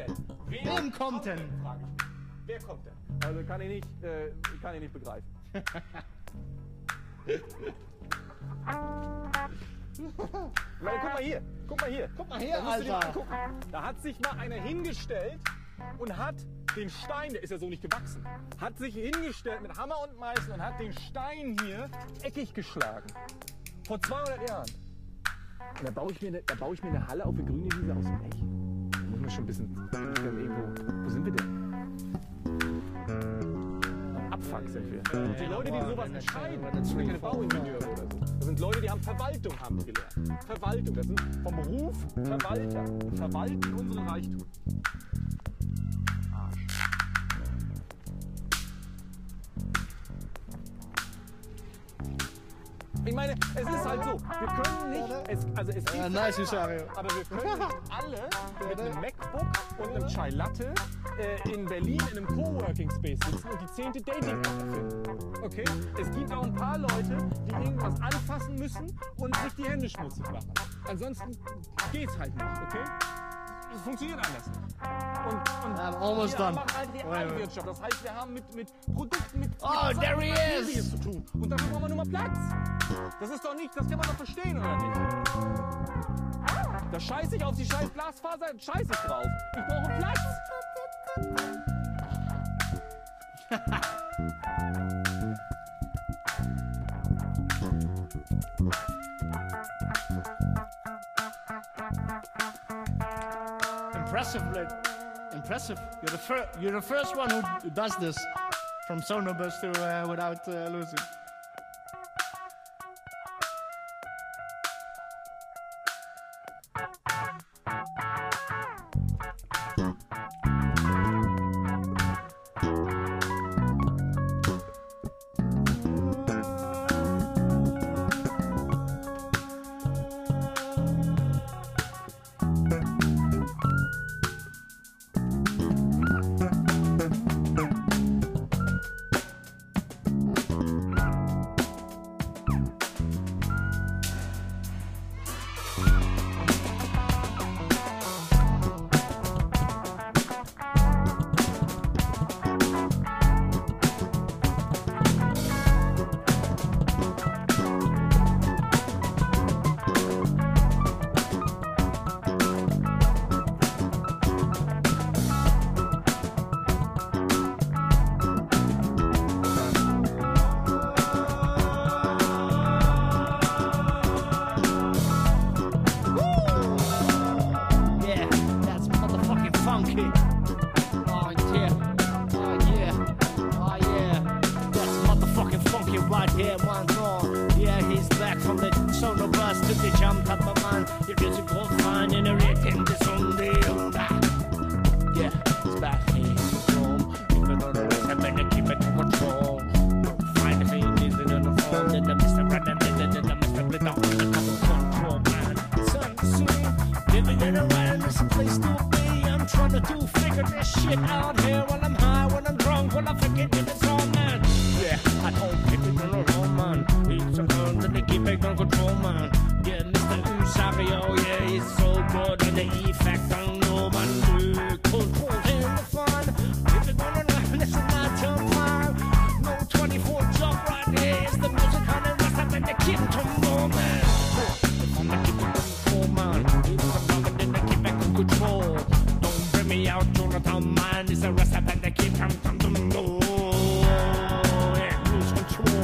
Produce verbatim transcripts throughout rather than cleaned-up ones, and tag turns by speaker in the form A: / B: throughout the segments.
A: Wem kommt denn?
B: Frage ich mich. Wer kommt denn? Also kann ich nicht, äh, kann ich nicht begreifen. Weil, guck mal hier, guck mal hier.
A: Guck mal her,
B: Da musst du dir mal
A: Alter.
B: angucken. Da hat sich mal einer hingestellt und hat den Stein, der ist ja so nicht gewachsen, hat sich hingestellt mit Hammer und Meißel und hat den Stein hier eckig geschlagen. Vor zweihundert Jahren. Und da baue ich mir eine, da baue ich mir eine Halle auf eine grüne Wiese aus dem Pech. Da muss man schon ein bisschen, irgendwo, wo sind wir denn? Am Abfuck sind wir. Und die Leute, die sowas entscheiden, das sind keine Bauingenieure oder so. Das sind Leute, die haben Verwaltung, haben die gelernt. Verwaltung, das sind vom Beruf Verwalter. Die verwalten unseren Reichtum. Ich meine, es ist halt so, wir können nicht, es, also es
A: Ja,
B: gibt
A: nice,
B: einfach,
A: Shario.
B: aber wir können nicht alle mit einem MacBook und einem Chai Latte äh, in Berlin in einem Coworking Space sitzen und die zehnte Dating-App erfinden. Okay? Es gibt auch ein paar Leute, die irgendwas anfassen müssen und sich die Hände schmutzig machen. Ansonsten geht's halt nicht, okay? Es funktioniert anders nicht. Und, und
A: I'm almost
B: wir
A: done.
B: machen halt Realwirtschaft. Das heißt, wir haben mit, mit Produkten, mit,
A: Oh,
B: mit
A: there he
B: Materialien
A: is.
B: zu tun. Und dafür brauchen wir nur mal Platz. Das ist doch nicht, das kann man doch verstehen, oder nicht? Da scheiße ich auf die scheiß Glasfaser, scheiße ich drauf. Ich brauche Platz.
A: Impressive, Blake. Impressive. You're the first. You're the first one who does this from Sonobus to uh, without uh, losing.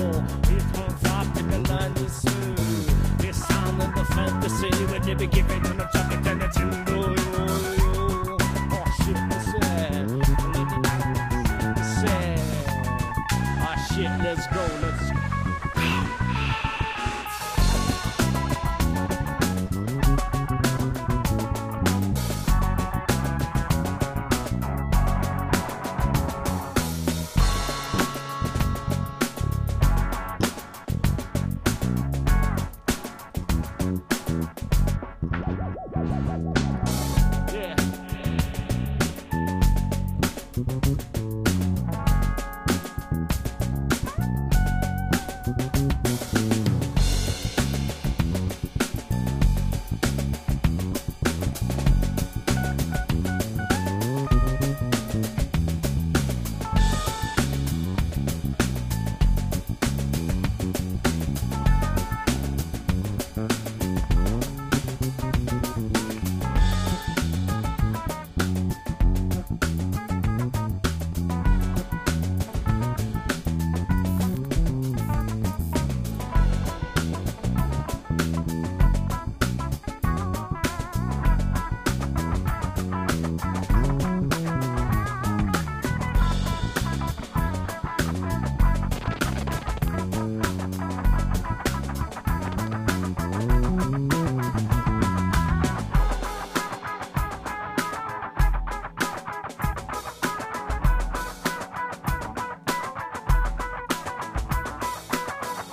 C: Give it